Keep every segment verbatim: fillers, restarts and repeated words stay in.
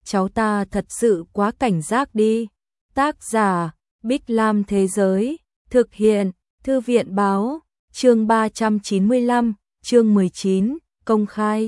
cháu ta thật sự quá cảnh giác đi. Tác giả, Bích Lam Thế Giới, thực hiện, Thư viện Báo, chương ba trăm chín mươi lăm, chương mười chín, công khai.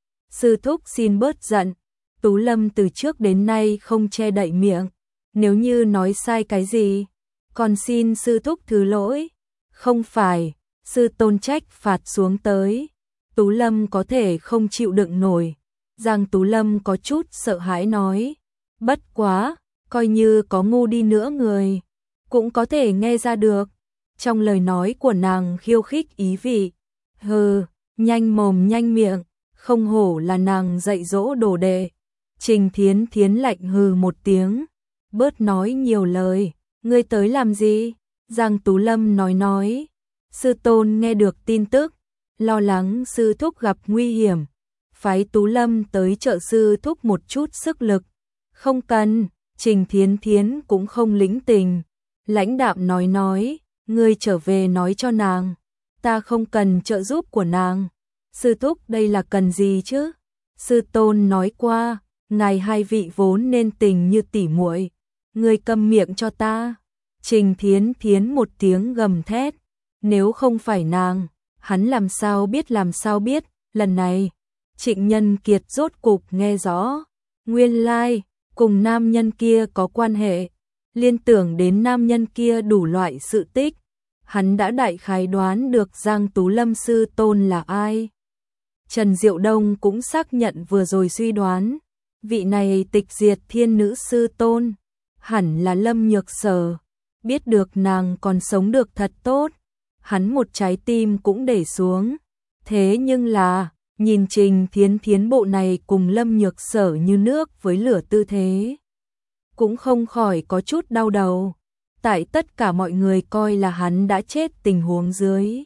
Sư thúc xin bớt giận, Tú Lâm từ trước đến nay không che đậy miệng, nếu như nói sai cái gì, còn xin sư thúc thứ lỗi. Không phải, sư tôn trách phạt xuống tới, Tú Lâm có thể không chịu đựng nổi. Giang Tú Lâm có chút sợ hãi nói, bất quá, coi như có ngu đi nữa người, cũng có thể nghe ra được. Trong lời nói của nàng khiêu khích ý vị, hừ, nhanh mồm nhanh miệng, không hổ là nàng dạy dỗ đồ đệ. Trình Thiến Thiến lạnh hừ một tiếng, bớt nói nhiều lời, ngươi tới làm gì? Giang Tú Lâm nói nói, sư tôn nghe được tin tức, lo lắng sư thúc gặp nguy hiểm, phái Tú Lâm tới trợ sư thúc một chút sức lực. Không cần, Trình Thiến Thiến cũng không lĩnh tình, lãnh đạm nói nói, ngươi trở về nói cho nàng, ta không cần trợ giúp của nàng. Sư thúc đây là cần gì chứ? Sư tôn nói qua, ngài hai vị vốn nên tình như tỉ muội, ngươi câm miệng cho ta. Trình Thiến Thiến một tiếng gầm thét, nếu không phải nàng, hắn làm sao biết làm sao biết. Lần này Trịnh Nhân Kiệt rốt cục nghe rõ, nguyên lai cùng nam nhân kia có quan hệ, liên tưởng đến nam nhân kia đủ loại sự tích, hắn đã đại khái đoán được Giang Tú Lâm sư tôn là ai. Trần Diệu Đông cũng xác nhận vừa rồi suy đoán, vị này tịch diệt thiên nữ sư tôn, hẳn là Lâm Nhược Sở. Biết được nàng còn sống được thật tốt, hắn một trái tim cũng để xuống. Thế nhưng là, nhìn Trình Thiến Thiến bộ này cùng Lâm Nhược Sở như nước với lửa tư thế, cũng không khỏi có chút đau đầu. Tại tất cả mọi người coi là hắn đã chết tình huống dưới,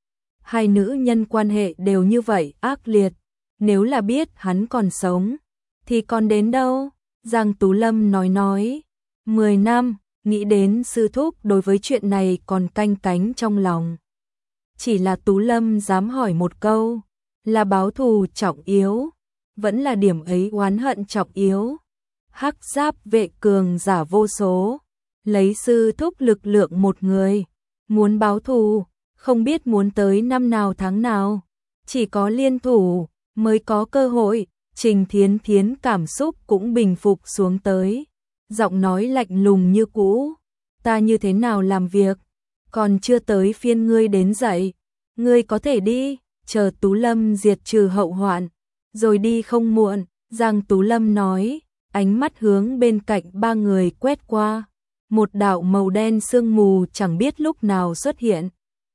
hai nữ nhân quan hệ đều như vậy ác liệt, nếu là biết hắn còn sống, thì còn đến đâu. Giang Tú Lâm nói nói, mười năm, nghĩ đến sư thúc đối với chuyện này còn canh cánh trong lòng. Chỉ là Tú Lâm dám hỏi một câu, là báo thù trọng yếu, vẫn là điểm ấy oán hận trọng yếu. Hắc giáp vệ cường giả vô số, lấy sư thúc lực lượng một người, muốn báo thù, không biết muốn tới năm nào tháng nào, chỉ có liên thủ mới có cơ hội. Trình Thiến Thiến cảm xúc cũng bình phục xuống tới, giọng nói lạnh lùng như cũ, ta như thế nào làm việc, còn chưa tới phiên ngươi đến dậy, ngươi có thể đi, chờ Tú Lâm diệt trừ hậu hoạn, rồi đi không muộn. Giang Tú Lâm nói, ánh mắt hướng bên cạnh ba người quét qua, một đạo màu đen sương mù chẳng biết lúc nào xuất hiện,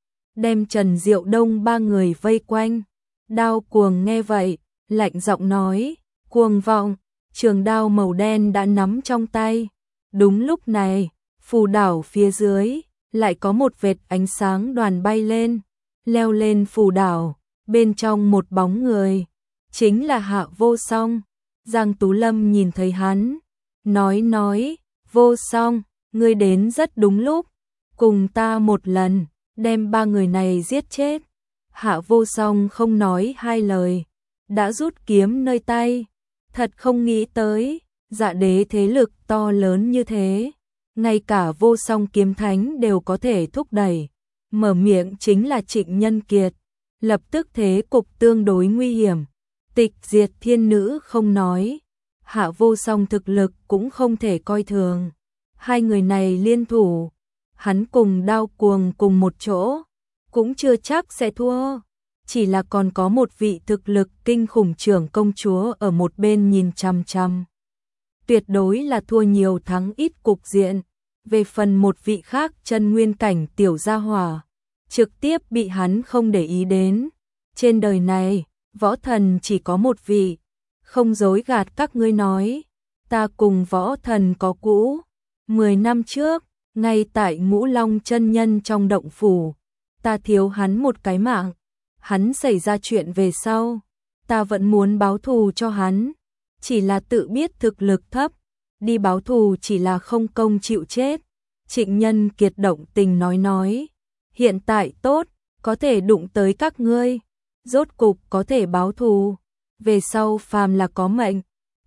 đem Trần Diệu Đông ba người vây quanh. Đao Cuồng nghe vậy, lạnh giọng nói, cuồng vọng, trường đao màu đen đã nắm trong tay. Đúng lúc này, phù đảo phía dưới, lại có một vệt ánh sáng đoàn bay lên, leo lên phù đảo, bên trong một bóng người, chính là Hạ Vô Song. Giang Tú Lâm nhìn thấy hắn, nói nói, Vô Song, ngươi đến rất đúng lúc, cùng ta một lần, đem ba người này giết chết. Hạ Vô Song không nói hai lời, đã rút kiếm nơi tay, thật không nghĩ tới, Dạ Đế thế lực to lớn như thế, ngay cả Vô Song kiếm thánh đều có thể thúc đẩy. Mở miệng chính là Trịnh Nhân Kiệt, lập tức thế cục tương đối nguy hiểm. Tịch diệt thiên nữ không nói, Hạ Vô Song thực lực cũng không thể coi thường. Hai người này liên thủ, hắn cùng Đao Cuồng cùng một chỗ, cũng chưa chắc sẽ thua. Chỉ là còn có một vị thực lực kinh khủng trưởng công chúa ở một bên nhìn chằm chằm, tuyệt đối là thua nhiều thắng ít cục diện. Về phần một vị khác chân nguyên cảnh tiểu gia hỏa, trực tiếp bị hắn không để ý đến. Trên đời này, võ thần chỉ có một vị, không dối gạt các ngươi nói, ta cùng võ thần có cũ. Mười năm trước, ngay tại Ngũ Long chân nhân trong động phủ, ta thiếu hắn một cái mạng, hắn xảy ra chuyện về sau, ta vẫn muốn báo thù cho hắn, chỉ là tự biết thực lực thấp, đi báo thù chỉ là không công chịu chết. Trịnh Nhân Kiệt động tình nói nói, hiện tại tốt, có thể đụng tới các ngươi, rốt cục có thể báo thù, về sau phàm là có mệnh,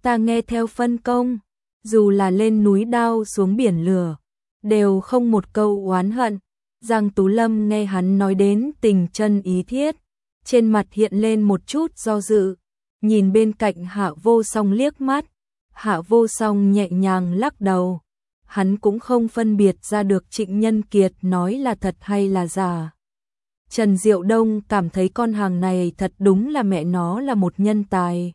ta nghe theo phân công, dù là lên núi đao xuống biển lửa, đều không một câu oán hận. Giang Tú Lâm nghe hắn nói đến tình chân ý thiết, trên mặt hiện lên một chút do dự, nhìn bên cạnh Hạ Vô Song liếc mắt, Hạ Vô Song nhẹ nhàng lắc đầu, hắn cũng không phân biệt ra được Trịnh Nhân Kiệt nói là thật hay là giả. Trần Diệu Đông cảm thấy con hàng này thật đúng là mẹ nó là một nhân tài.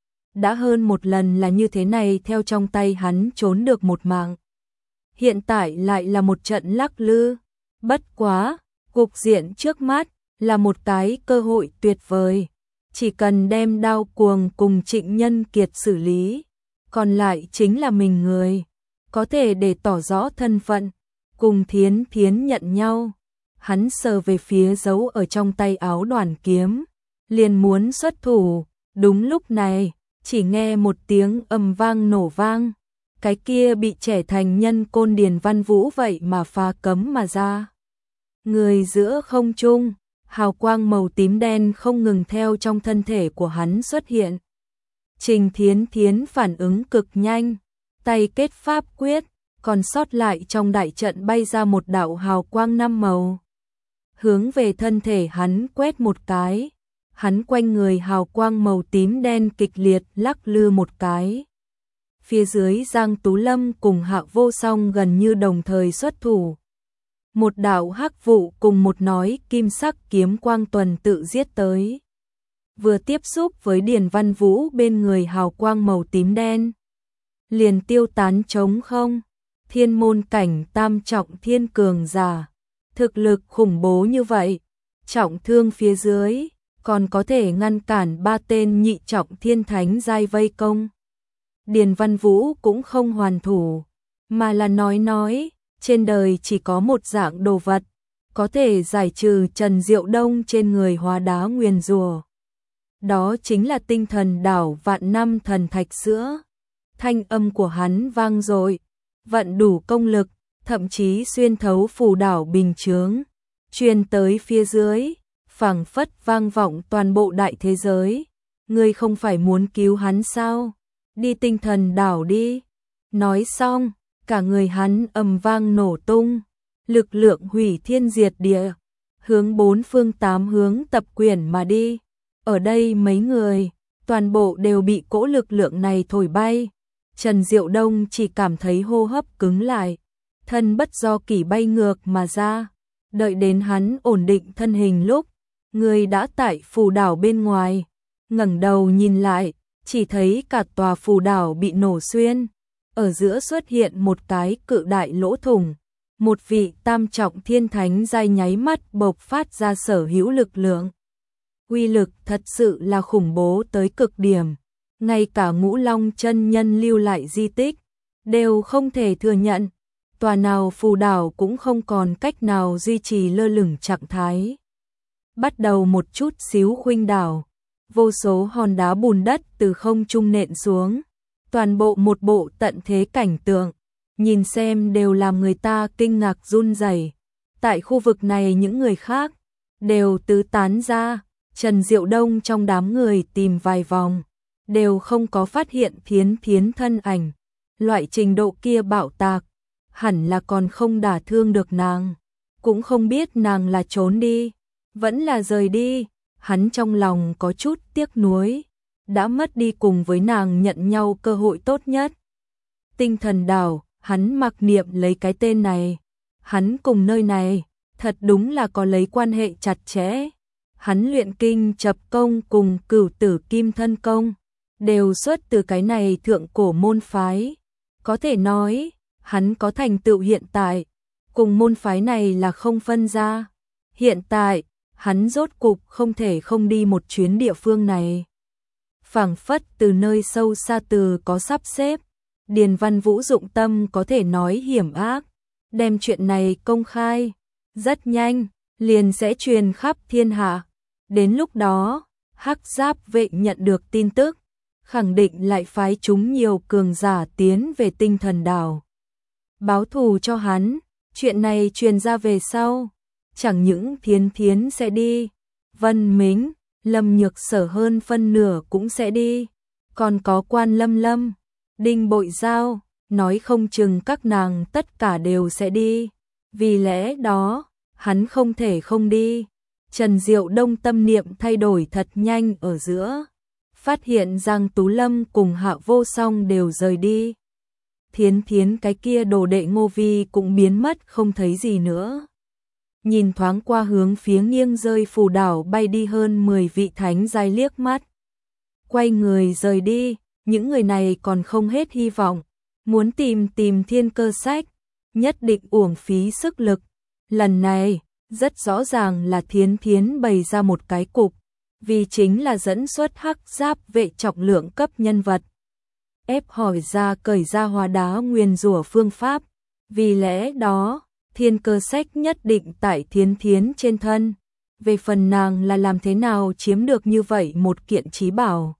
Đã hơn một lần là như thế này theo trong tay hắn trốn được một mạng. Hiện tại lại là một trận lắc lư, bất quá, cục diện trước mắt là một cái cơ hội tuyệt vời. Chỉ cần đem Đao Cuồng cùng Trịnh Nhân Kiệt xử lý, còn lại chính là mình người, có thể để tỏ rõ thân phận, cùng Thiến Thiến nhận nhau. Hắn sờ về phía dấu ở trong tay áo đoàn kiếm, liền muốn xuất thủ, đúng lúc này, chỉ nghe một tiếng ầm vang nổ vang, cái kia bị trẻ thành nhân côn Điền Văn Vũ vậy mà phá cấm mà ra. Người giữa không trung, hào quang màu tím đen không ngừng theo trong thân thể của hắn xuất hiện. Trình Thiến Thiến phản ứng cực nhanh, tay kết pháp quyết, còn sót lại trong đại trận bay ra một đạo hào quang năm màu. Hướng về thân thể hắn quét một cái, hắn quanh người hào quang màu tím đen kịch liệt lắc lư một cái. Phía dưới Giang Tú Lâm cùng Hạ Vô Song gần như đồng thời xuất thủ. Một đạo hắc vụ cùng một nói kim sắc kiếm quang tuần tự giết tới. Vừa tiếp xúc với Điền Văn Vũ bên người hào quang màu tím đen, liền tiêu tán trống không. Thiên môn cảnh tam trọng thiên cường giả, thực lực khủng bố như vậy, trọng thương phía dưới, còn có thể ngăn cản ba tên nhị trọng thiên thánh giai vây công. Điền Văn Vũ cũng không hoàn thủ, mà là nói nói, trên đời chỉ có một dạng đồ vật, có thể giải trừ Trần Diệu Đông trên người hóa đá nguyền rủa. Đó chính là tinh thần đảo vạn năm thần thạch sữa. Thanh âm của hắn vang dội, vận đủ công lực, thậm chí xuyên thấu phù đảo bình chướng, truyền tới phía dưới, phảng phất vang vọng toàn bộ đại thế giới. Ngươi không phải muốn cứu hắn sao? Đi tinh thần đảo đi. Nói xong, cả người hắn ầm vang nổ tung, lực lượng hủy thiên diệt địa, hướng bốn phương tám hướng tập quyển mà đi. Ở đây mấy người, toàn bộ đều bị cỗ lực lượng này thổi bay. Trần Diệu Đông chỉ cảm thấy hô hấp cứng lại, thân bất do kỷ bay ngược mà ra. Đợi đến hắn ổn định thân hình lúc, người đã tại phù đảo bên ngoài, ngẩng đầu nhìn lại, chỉ thấy cả tòa phù đảo bị nổ xuyên, ở giữa xuất hiện một cái cự đại lỗ thủng, một vị tam trọng thiên thánh giai nháy mắt bộc phát ra sở hữu lực lượng. Uy lực thật sự là khủng bố tới cực điểm, ngay cả Ngũ Long chân nhân lưu lại di tích đều không thể thừa nhận, tòa nào phù đảo cũng không còn cách nào duy trì lơ lửng trạng thái. Bắt đầu một chút xíu khuynh đảo, vô số hòn đá bùn đất từ không trung nện xuống, toàn bộ một bộ tận thế cảnh tượng, nhìn xem đều làm người ta kinh ngạc run rẩy. Tại khu vực này những người khác đều tứ tán ra, Trần Diệu Đông trong đám người tìm vài vòng, đều không có phát hiện Thiến Thiến thân ảnh. Loại trình độ kia bạo tạc, hẳn là còn không đả thương được nàng, cũng không biết nàng là trốn đi, vẫn là rời đi. Hắn trong lòng có chút tiếc nuối, đã mất đi cùng với nàng nhận nhau cơ hội tốt nhất. Tinh thần đảo, hắn mặc niệm lấy cái tên này, hắn cùng nơi này, thật đúng là có lấy quan hệ chặt chẽ. Hắn luyện kinh chập công cùng cửu tử kim thân công, đều xuất từ cái này thượng cổ môn phái. Có thể nói, hắn có thành tựu hiện tại, cùng môn phái này là không phân ra. Hiện tại, hắn rốt cục không thể không đi một chuyến địa phương này. Phảng phất từ nơi sâu xa từ có sắp xếp, Điền Văn Vũ dụng tâm có thể nói hiểm ác, đem chuyện này công khai, rất nhanh, liền sẽ truyền khắp thiên hạ. Đến lúc đó, Hắc Giáp vệ nhận được tin tức, khẳng định lại phái chúng nhiều cường giả tiến về tinh thần đảo. Báo thù cho hắn, chuyện này truyền ra về sau, chẳng những Thiến Thiến sẽ đi, Vân Mính, Lâm Nhược Sở hơn phân nửa cũng sẽ đi. còn có Quan Lâm Lâm, Đinh Bội Giao, nói không chừng các nàng tất cả đều sẽ đi. Vì lẽ đó, hắn không thể không đi. Trần Diệu Đông tâm niệm thay đổi thật nhanh ở giữa. Phát hiện Giang Tú Lâm cùng Hạ Vô Song đều rời đi. Thiến Thiến cái kia đồ đệ Ngô Vi cũng biến mất không thấy gì nữa. Nhìn thoáng qua hướng phía nghiêng rơi phù đảo bay đi hơn mười vị thánh giai liếc mắt. Quay người rời đi, những người này còn không hết hy vọng. Muốn tìm tìm thiên cơ sách, nhất định uổng phí sức lực. Lần này, rất rõ ràng là Thiến Thiến bày ra một cái cục, vì chính là dẫn xuất hắc giáp vệ trọng lượng cấp nhân vật. Ép hỏi ra cởi ra hóa đá nguyên rủa phương pháp, vì lẽ đó, thiên cơ sách nhất định tại Thiến Thiến trên thân. Về phần nàng là làm thế nào chiếm được như vậy một kiện trí bảo.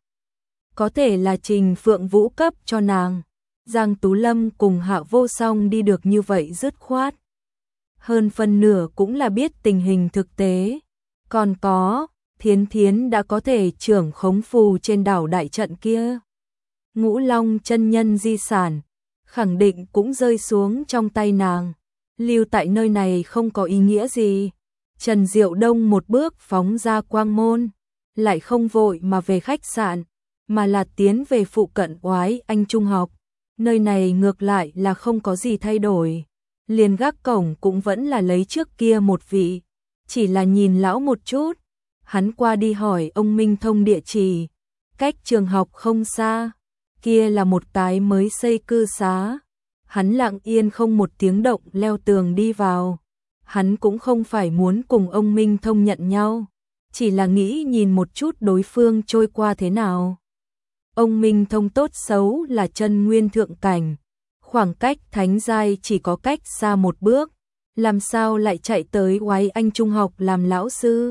Có thể là Trình Phượng Vũ cấp cho nàng. Giang Tú Lâm cùng Hạ Vô Song đi được như vậy dứt khoát. Hơn phần nửa cũng là biết tình hình thực tế. Còn có, Thiến Thiến đã có thể trưởng khống phù trên đảo đại trận kia. Ngũ Long chân nhân di sản, khẳng định cũng rơi xuống trong tay nàng. Lưu tại nơi này không có ý nghĩa gì. Trần Diệu Đông một bước phóng ra quang môn, lại không vội mà về khách sạn, mà là tiến về phụ cận Oái Anh Trung học. Nơi này ngược lại là không có gì thay đổi. Liền gác cổng cũng vẫn là lấy trước kia một vị. Chỉ là nhìn lão một chút. Hắn qua đi hỏi ông Minh Thông địa chỉ. Cách trường học không xa. Kia là một cái mới xây cư xá. Hắn lặng yên không một tiếng động leo tường đi vào. Hắn cũng không phải muốn cùng ông Minh Thông nhận nhau. Chỉ là nghĩ nhìn một chút đối phương trôi qua thế nào. Ông Minh Thông tốt xấu là chân nguyên thượng cảnh, khoảng cách thánh giai chỉ có cách xa một bước, làm sao lại chạy tới Oái Anh Trung học làm lão sư.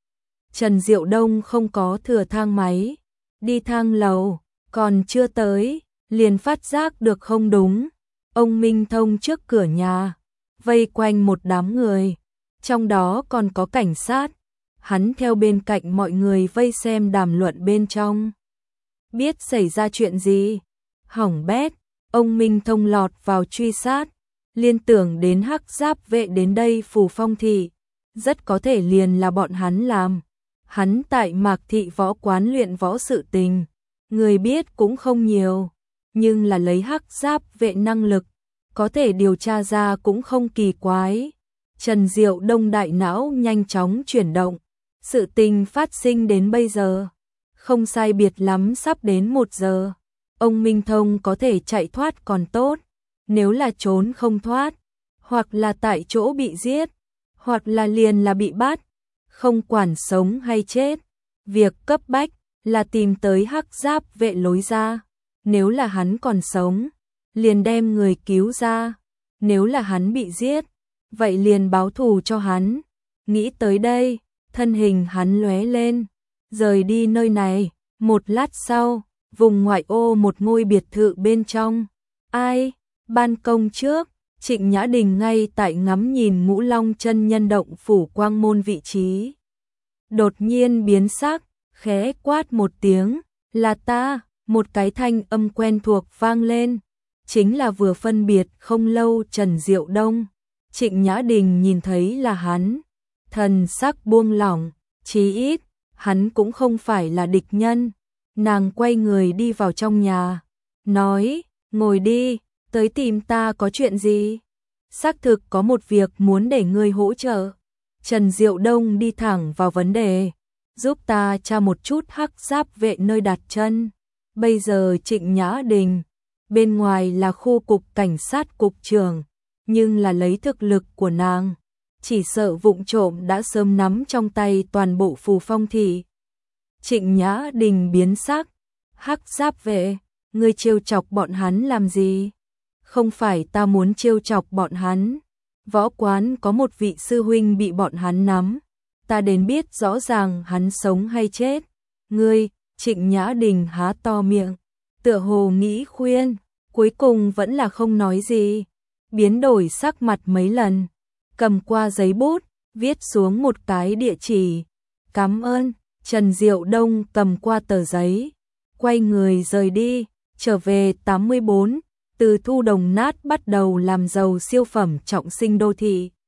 Trần Diệu Đông không có thừa thang máy, đi thang lầu, còn chưa tới, liền phát giác được không đúng. Ông Minh Thông trước cửa nhà, vây quanh một đám người, trong đó còn có cảnh sát, hắn theo bên cạnh mọi người vây xem đàm luận bên trong. Biết xảy ra chuyện gì? Hỏng bét, ông Minh Thông lọt vào truy sát, liên tưởng đến hắc giáp vệ đến đây Phù Phong thị, rất có thể liền là bọn hắn làm. Hắn tại Mạc thị võ quán luyện võ sự tình, người biết cũng không nhiều, nhưng là lấy hắc giáp vệ năng lực, có thể điều tra ra cũng không kỳ quái. Trần Diệu Đông đại não nhanh chóng chuyển động, sự tình phát sinh đến bây giờ. Không sai biệt lắm sắp đến một giờ. Ông Minh Thông có thể chạy thoát còn tốt. Nếu là trốn không thoát, hoặc là tại chỗ bị giết, hoặc là liền là bị bắt, không quản sống hay chết. Việc cấp bách là tìm tới hắc giáp vệ lối ra. Nếu là hắn còn sống, liền đem người cứu ra. Nếu là hắn bị giết, vậy liền báo thù cho hắn. Nghĩ tới đây, thân hình hắn lóe lên, rời đi nơi này. Một lát sau, vùng ngoại ô một ngôi biệt thự bên trong. Ai? Ban công trước, Trịnh Nhã Đình ngay tại ngắm nhìn Ngũ Long chân nhân động phủ quang môn vị trí. Đột nhiên biến sắc, khẽ quát một tiếng, là ta, một cái thanh âm quen thuộc vang lên. Chính là vừa phân biệt không lâu Trần Diệu Đông. Trịnh Nhã Đình nhìn thấy là hắn, thần sắc buông lỏng, chí ít, hắn cũng không phải là địch nhân. Nàng quay người đi vào trong nhà, nói, ngồi đi, tới tìm ta có chuyện gì? Xác thực có một việc muốn để ngươi hỗ trợ. Trần Diệu Đông đi thẳng vào vấn đề, giúp ta tra một chút hắc giáp vệ nơi đặt chân. Bây giờ Trịnh Nhã Đình, bên ngoài là khu cục cảnh sát cục trưởng, nhưng là lấy thực lực của nàng, chỉ sợ vụng trộm đã sớm nắm trong tay toàn bộ Phù Phong thị. Trịnh Nhã Đình biến sắc, hắc giáp vệ, ngươi trêu chọc bọn hắn làm gì? Không phải ta muốn trêu chọc bọn hắn, võ quán có một vị sư huynh bị bọn hắn nắm, ta đến biết rõ ràng hắn sống hay chết. Ngươi, Trịnh Nhã Đình há to miệng, tựa hồ nghĩ khuyên, cuối cùng vẫn là không nói gì, biến đổi sắc mặt mấy lần, cầm qua giấy bút, viết xuống một cái địa chỉ. Cảm ơn. Trần Diệu Đông cầm qua tờ giấy, quay người rời đi, trở về tám mươi bốn, từ thu đồng nát bắt đầu làm giàu siêu phẩm trọng sinh đô thị.